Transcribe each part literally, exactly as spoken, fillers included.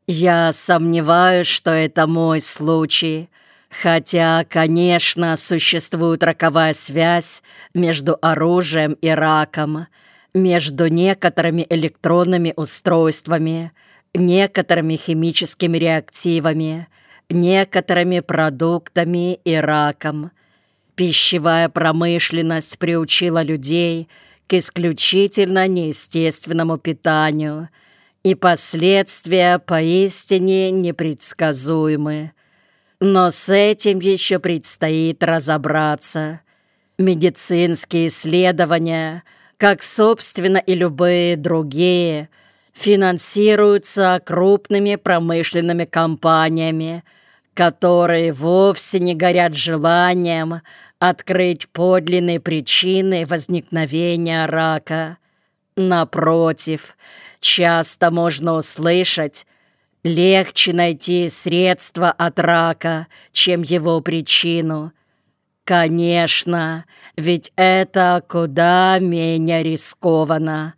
Я сомневаюсь, что это мой случай, хотя, конечно, существует роковая связь между оружием и раком, между некоторыми электронными устройствами, некоторыми химическими реактивами, некоторыми продуктами и раком. Пищевая промышленность приучила людей к исключительно неестественному питанию, и последствия поистине непредсказуемы. Но с этим еще предстоит разобраться. Медицинские исследования, как, собственно, и любые другие, финансируются крупными промышленными компаниями, которые вовсе не горят желанием открыть подлинные причины возникновения рака. Напротив, часто можно услышать: легче найти средства от рака, чем его причину. Конечно, ведь это куда менее рискованно.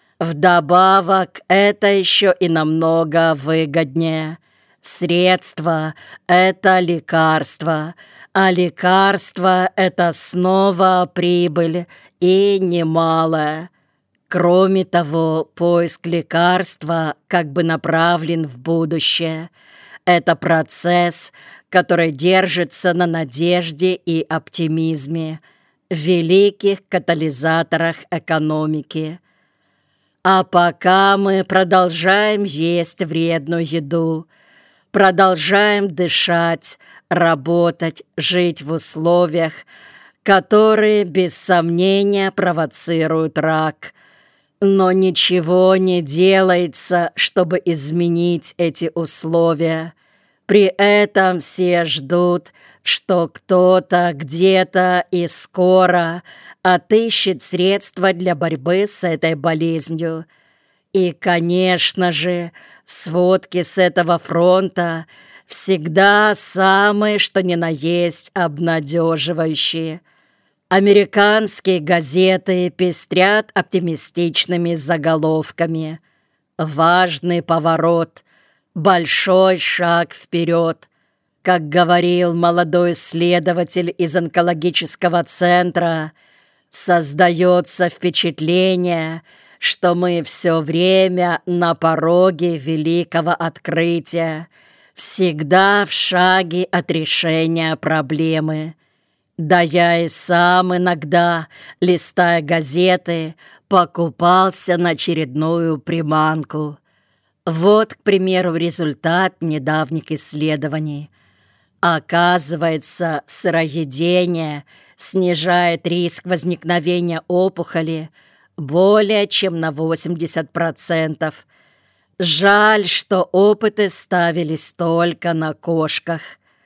Вдобавок, это еще и намного выгоднее. Средство – это лекарство, а лекарство – это снова прибыль, и немалая. Кроме того, поиск лекарства как бы направлен в будущее. Это процесс, который держится на надежде и оптимизме, великих катализаторах экономики. А пока мы продолжаем есть вредную еду, продолжаем дышать, работать, жить в условиях, которые без сомнения провоцируют рак. Но ничего не делается, чтобы изменить эти условия. При этом все ждут, что кто-то где-то и скоро отыщет средства для борьбы с этой болезнью. И, конечно же, сводки с этого фронта всегда самые, что ни на есть, обнадеживающие. Американские газеты пестрят оптимистичными заголовками. Важный поворот, большой шаг вперед. Как говорил молодой исследователь из онкологического центра, создается впечатление, что мы все время на пороге великого открытия, всегда в шаге от решения проблемы. Да я и сам иногда, листая газеты, покупался на очередную приманку. Вот, к примеру, результат недавних исследований. Оказывается, сыроедение снижает риск возникновения опухоли более чем на восемьдесят процентов. Жаль, что опыты ставились только на кошках.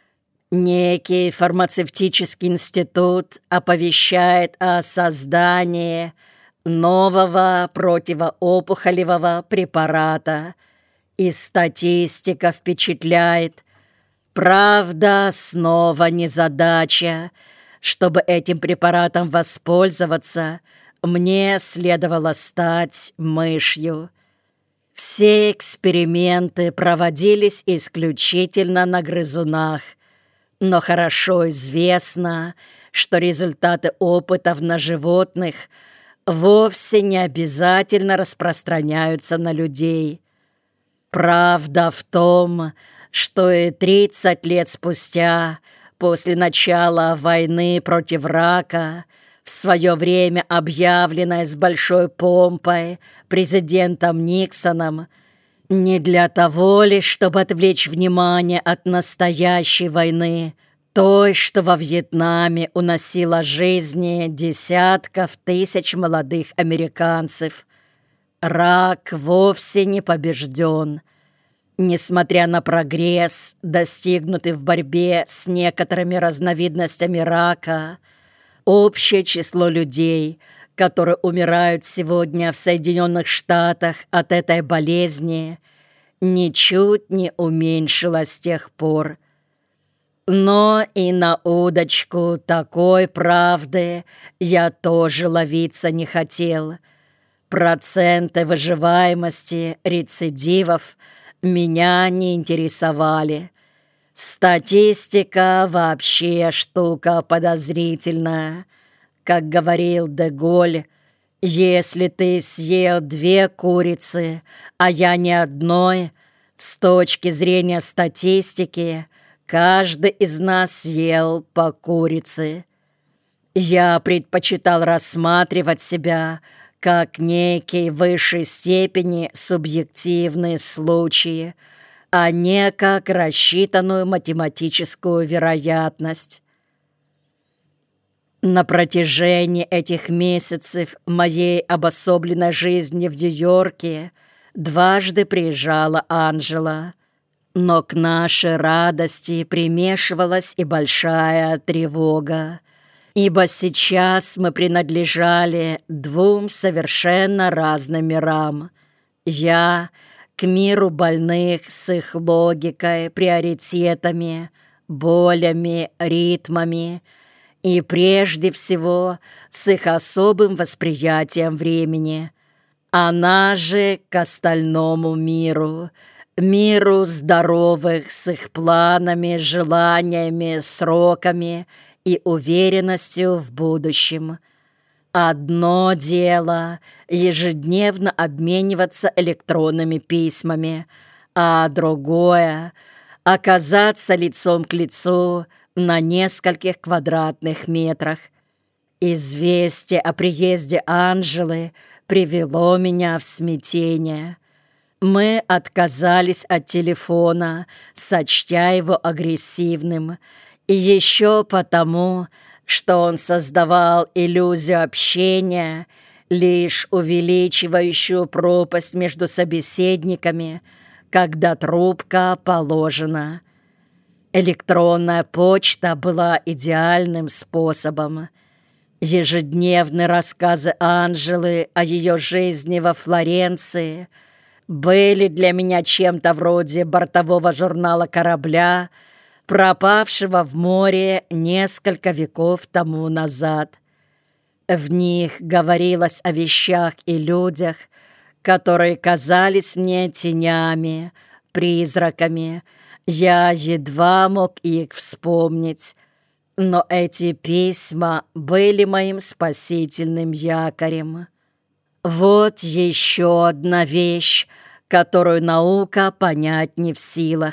Некий фармацевтический институт оповещает о создании нового противоопухолевого препарата, и статистика впечатляет. Правда, снова незадача. Чтобы этим препаратом воспользоваться, мне следовало стать мышью. Все эксперименты проводились исключительно на грызунах, но хорошо известно, что результаты опытов на животных вовсе не обязательно распространяются на людей. Правда в том, что и тридцать лет спустя, после начала войны против рака, в свое время объявленной с большой помпой президентом Никсоном, не для того лишь, чтобы отвлечь внимание от настоящей войны, той, что во Вьетнаме уносила жизни десятков тысяч молодых американцев. Рак вовсе не побежден. Несмотря на прогресс, достигнутый в борьбе с некоторыми разновидностями рака, общее число людей, которые умирают сегодня в Соединенных Штатах от этой болезни, ничуть не уменьшилось с тех пор. Но и на удочку такой правды я тоже ловиться не хотел. Проценты выживаемости рецидивов меня не интересовали. Статистика вообще штука подозрительная. Как говорил де-Голь, если ты съел две курицы, а я ни одной, с точки зрения статистики, каждый из нас съел по курице. Я предпочитал рассматривать себя как некий в высшей степени субъективные случаи, а не как рассчитанную математическую вероятность. На протяжении этих месяцев моей обособленной жизни в Нью-Йорке дважды приезжала Анжела, но к нашей радости примешивалась и большая тревога, ибо сейчас мы принадлежали двум совершенно разным мирам. Я к миру больных с их логикой, приоритетами, болями, ритмами и прежде всего с их особым восприятием времени. Она же к остальному миру, миру здоровых с их планами, желаниями, сроками и уверенностью в будущем. Одно дело ежедневно обмениваться электронными письмами, а другое — оказаться лицом к лицу на нескольких квадратных метрах. Известие о приезде Анжелы привело меня в смятение. Мы отказались от телефона, сочтя его агрессивным, и еще потому, что он создавал иллюзию общения, лишь увеличивающую пропасть между собеседниками, когда трубка положена. Электронная почта была идеальным способом. Ежедневные рассказы Анжелы о ее жизни во Флоренции были для меня чем-то вроде бортового журнала корабля, пропавшего в море несколько веков тому назад. В них говорилось о вещах и людях, которые казались мне тенями, призраками. Я едва мог их вспомнить, но эти письма были моим спасительным якорем. Вот еще одна вещь, которую наука понять не в силах.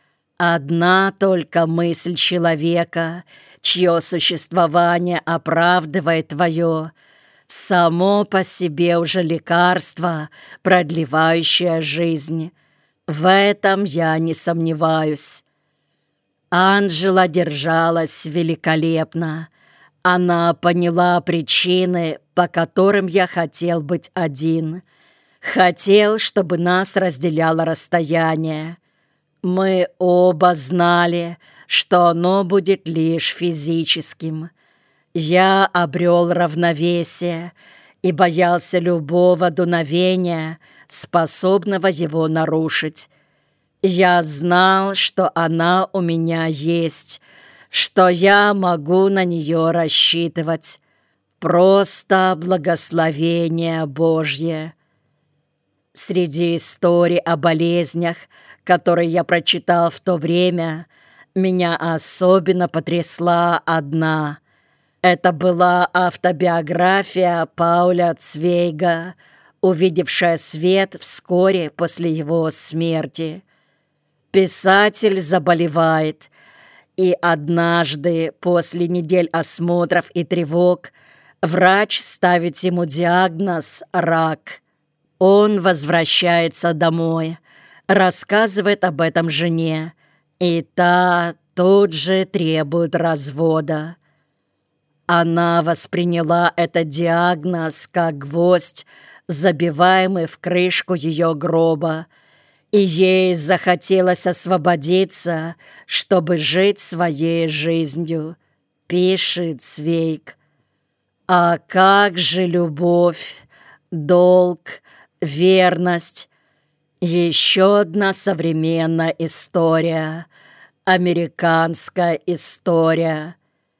Одна только мысль человека, чье существование оправдывает твое, само по себе уже лекарство, продлевающее жизнь. В этом я не сомневаюсь. Анжела держалась великолепно. Она поняла причины, по которым я хотел быть один. Хотел, чтобы нас разделяло расстояние. Мы оба знали, что оно будет лишь физическим. Я обрел равновесие и боялся любого дуновения, способного его нарушить. Я знал, что она у меня есть, что я могу на нее рассчитывать. Просто благословение Божье. Среди историй о болезнях, которые я прочитал в то время, меня особенно потрясла одна. Это была автобиография Пауля Цвейга, увидевшая свет вскоре после его смерти. Писатель заболевает, и однажды после недель осмотров и тревог врач ставит ему диагноз «рак». Он возвращается домой, рассказывает об этом жене, и та тут же требует развода. Она восприняла этот диагноз как гвоздь, забиваемый в крышку ее гроба, и ей захотелось освободиться, чтобы жить своей жизнью, пишет Цвейг. А как же любовь, долг, верность? Еще одна современная история, американская история.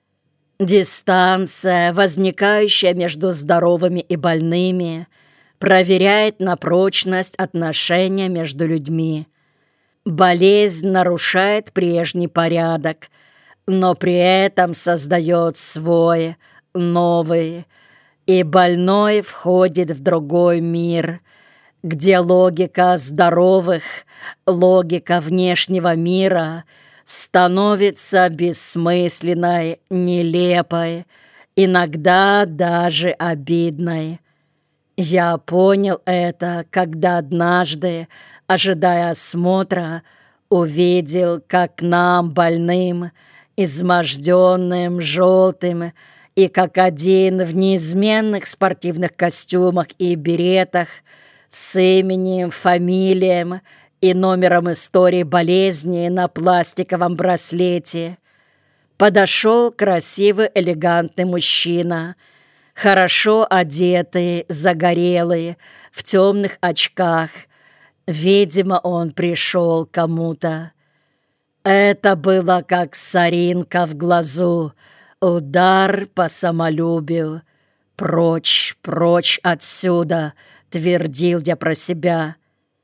Дистанция, возникающая между здоровыми и больными, проверяет на прочность отношения между людьми. Болезнь нарушает прежний порядок, но при этом создает свой, новый, и больной входит в другой мир, где логика здоровых, логика внешнего мира становится бессмысленной, нелепой, иногда даже обидной. Я понял это, когда однажды, ожидая осмотра, увидел, как нам, больным, изможденным, желтым, и как один в неизменных спортивных костюмах и беретах, с именем, фамилием и номером истории болезни на пластиковом браслете, подошел красивый, элегантный мужчина, хорошо одетый, загорелый, в темных очках. Видимо, он пришел к кому-то. Это было как соринка в глазу, удар по самолюбию. «Прочь, прочь отсюда!» — твердил я про себя.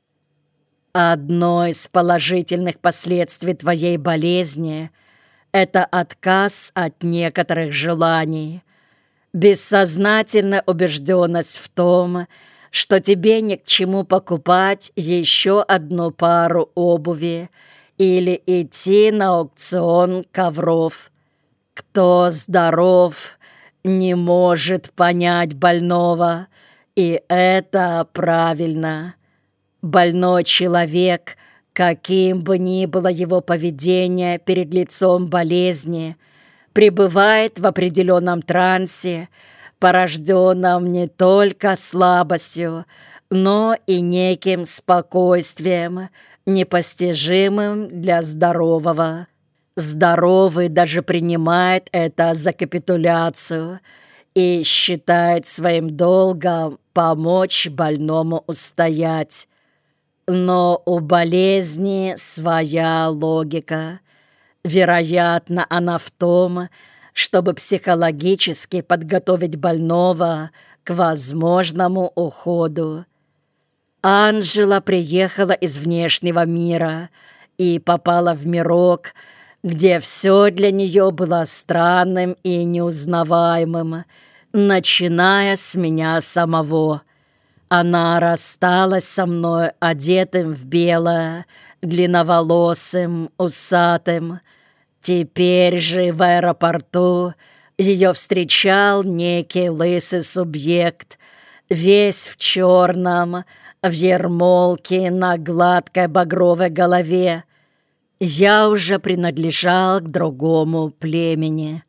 Одно из положительных последствий твоей болезни — это отказ от некоторых желаний, бессознательная убежденность в том, что тебе ни к чему покупать еще одну пару обуви или идти на аукцион ковров. Кто здоров, не может понять больного, и это правильно. Больной человек, каким бы ни было его поведение перед лицом болезни, пребывает в определенном трансе, порожденном не только слабостью, но и неким спокойствием, непостижимым для здорового. Здоровый даже принимает это за капитуляцию и считает своим долгом помочь больному устоять. Но у болезни своя логика. Вероятно, она в том, чтобы психологически подготовить больного к возможному уходу. Анжела приехала из внешнего мира и попала в мирок, где все для нее было странным и неузнаваемым, начиная с меня самого. Она рассталась со мной, одетым в белое, длинноволосым, усатым. Теперь же в аэропорту ее встречал некий лысый субъект, весь в черном, в ермолке на гладкой багровой голове. Я уже принадлежал к другому племени.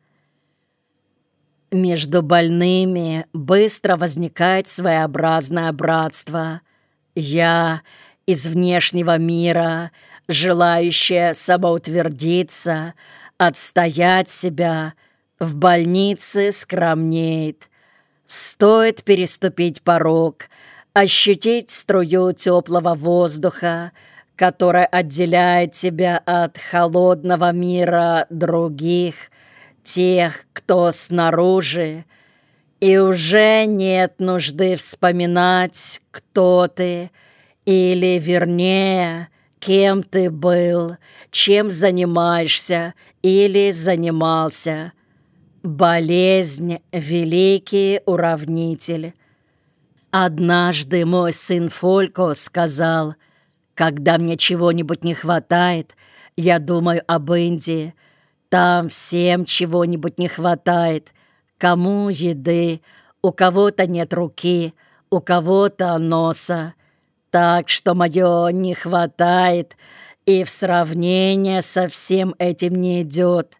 Между больными быстро возникает своеобразное братство. Я из внешнего мира, желающая самоутвердиться, отстоять себя, в больнице скромнеет. Стоит переступить порог, ощутить струю теплого воздуха, которая отделяет тебя от холодного мира других, тех, кто снаружи, и уже нет нужды вспоминать, кто ты, или, вернее, кем ты был, чем занимаешься или занимался. Болезнь — великий уравнитель. Однажды мой сын Фолько сказал: «Когда мне чего-нибудь не хватает, я думаю об Индии. Там всем чего-нибудь не хватает. Кому еды, у кого-то нет руки, у кого-то носа. Так что мое не хватает и в сравнение со всем этим не идет».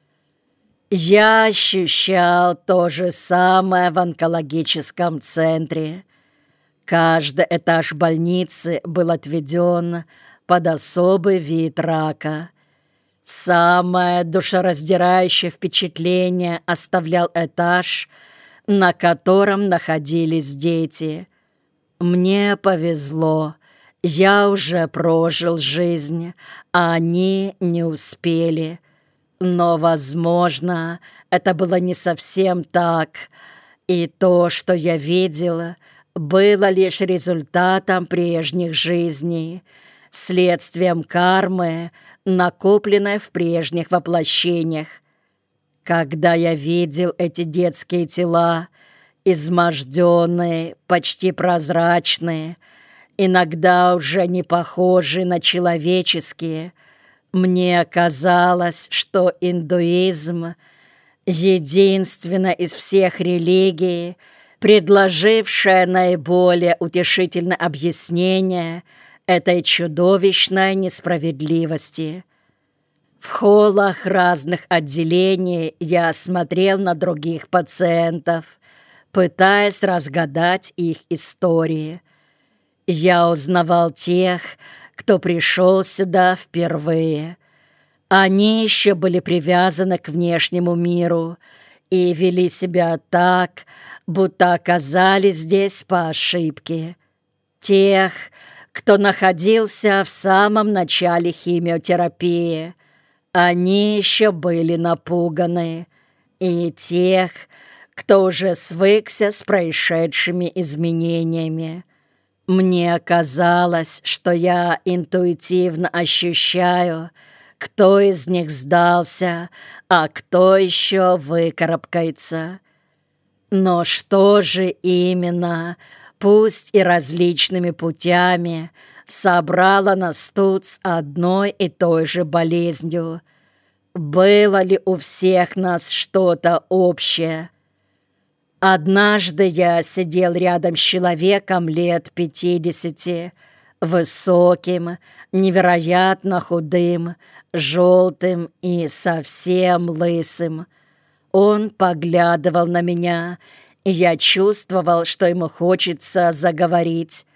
Я ощущал то же самое в онкологическом центре. Каждый этаж больницы был отведен под особый вид рака. Самое душераздирающее впечатление оставлял этаж, на котором находились дети. Мне повезло, я уже прожил жизнь, а они не успели. Но, возможно, это было не совсем так, и то, что я видела, было лишь результатом прежних жизней, следствием кармы, накопленной в прежних воплощениях. Когда я видел эти детские тела, изможденные, почти прозрачные, иногда уже не похожие на человеческие, мне казалось, что индуизм — единственная из всех религий, предложившая наиболее утешительное объяснение этой чудовищной несправедливости. В холлах разных отделений я смотрел на других пациентов, пытаясь разгадать их истории. Я узнавал тех, кто пришел сюда впервые. Они еще были привязаны к внешнему миру и вели себя так, будто оказались здесь по ошибке. Тех, кто находился в самом начале химиотерапии, они еще были напуганы, и тех, кто уже свыкся с происшедшими изменениями. Мне казалось, что я интуитивно ощущаю, кто из них сдался, а кто еще выкарабкается. Но что же именно, пусть и различными путями, собрало нас тут с одной и той же болезнью? Было ли у всех нас что-то общее? Однажды я сидел рядом с человеком лет пятидесяти, высоким, невероятно худым, желтым и совсем лысым. Он поглядывал на меня, и я чувствовал, что ему хочется заговорить.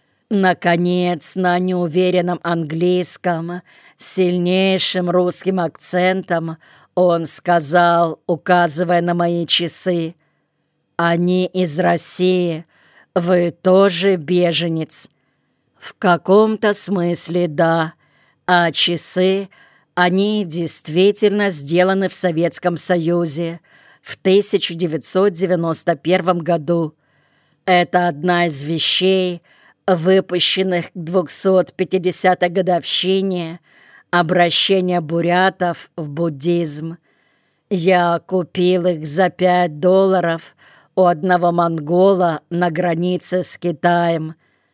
Наконец, на неуверенном английском, с сильнейшим русским акцентом, он сказал, указывая на мои часы: «Они из России. Вы тоже беженец?» В каком-то смысле да, а часы, они действительно сделаны в Советском Союзе в тысяча девятьсот девяносто первом году. Это одна из вещей, выпущенных к двухсот пятидесятой годовщине обращения бурятов в буддизм. Я купил их за пять долларов у одного монгола на границе с Китаем.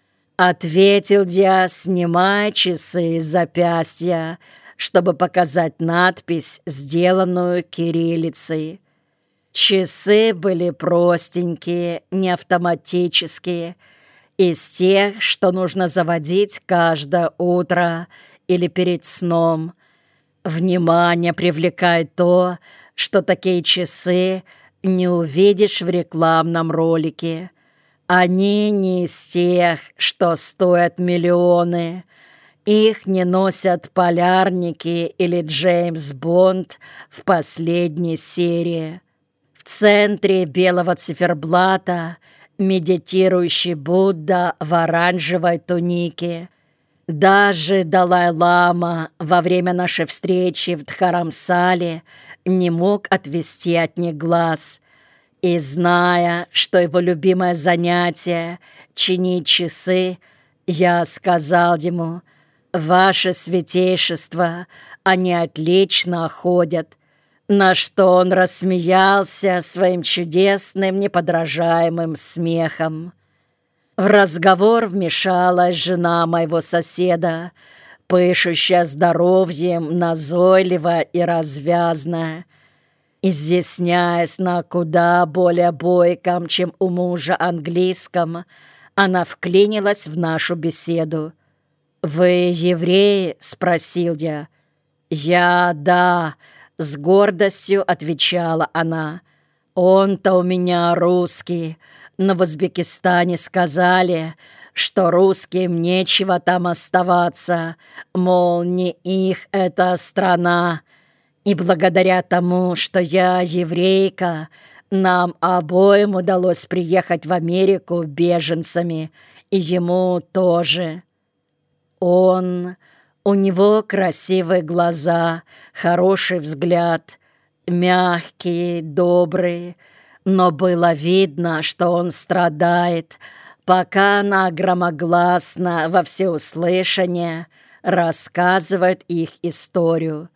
Ответил я, снимая часы с запястья, чтобы показать надпись, сделанную кириллицей. Часы были простенькие, не автоматические, из тех, что нужно заводить каждое утро или перед сном. Внимание привлекает то, что такие часы не увидишь в рекламном ролике. Они не из тех, что стоят миллионы. Их не носят полярники или Джеймс Бонд в последней серии. В центре белого циферблата медитирующий Будда в оранжевой тунике. Даже Далай-лама во время нашей встречи в Дхарамсале не мог отвести от них глаз. И зная, что его любимое занятие — чинить часы, я сказал ему: «Ваше святейшество, они отлично ходят». На что он рассмеялся своим чудесным, неподражаемым смехом. В разговор вмешалась жена моего соседа, пышущая здоровьем, назойливая и развязная. Изъясняясь на куда более бойком, чем у мужа английском, она вклинилась в нашу беседу. «Вы евреи?» — спросил я. «Я, да», — с гордостью отвечала она. «Он-то у меня русский, но в Узбекистане сказали, что русским нечего там оставаться, мол, не их эта страна. И благодаря тому, что я еврейка, нам обоим удалось приехать в Америку беженцами, и ему тоже». Он... У него красивые глаза, хороший взгляд, мягкий, добрый, но было видно, что он страдает, пока она громогласно во всеуслышание рассказывают их историю.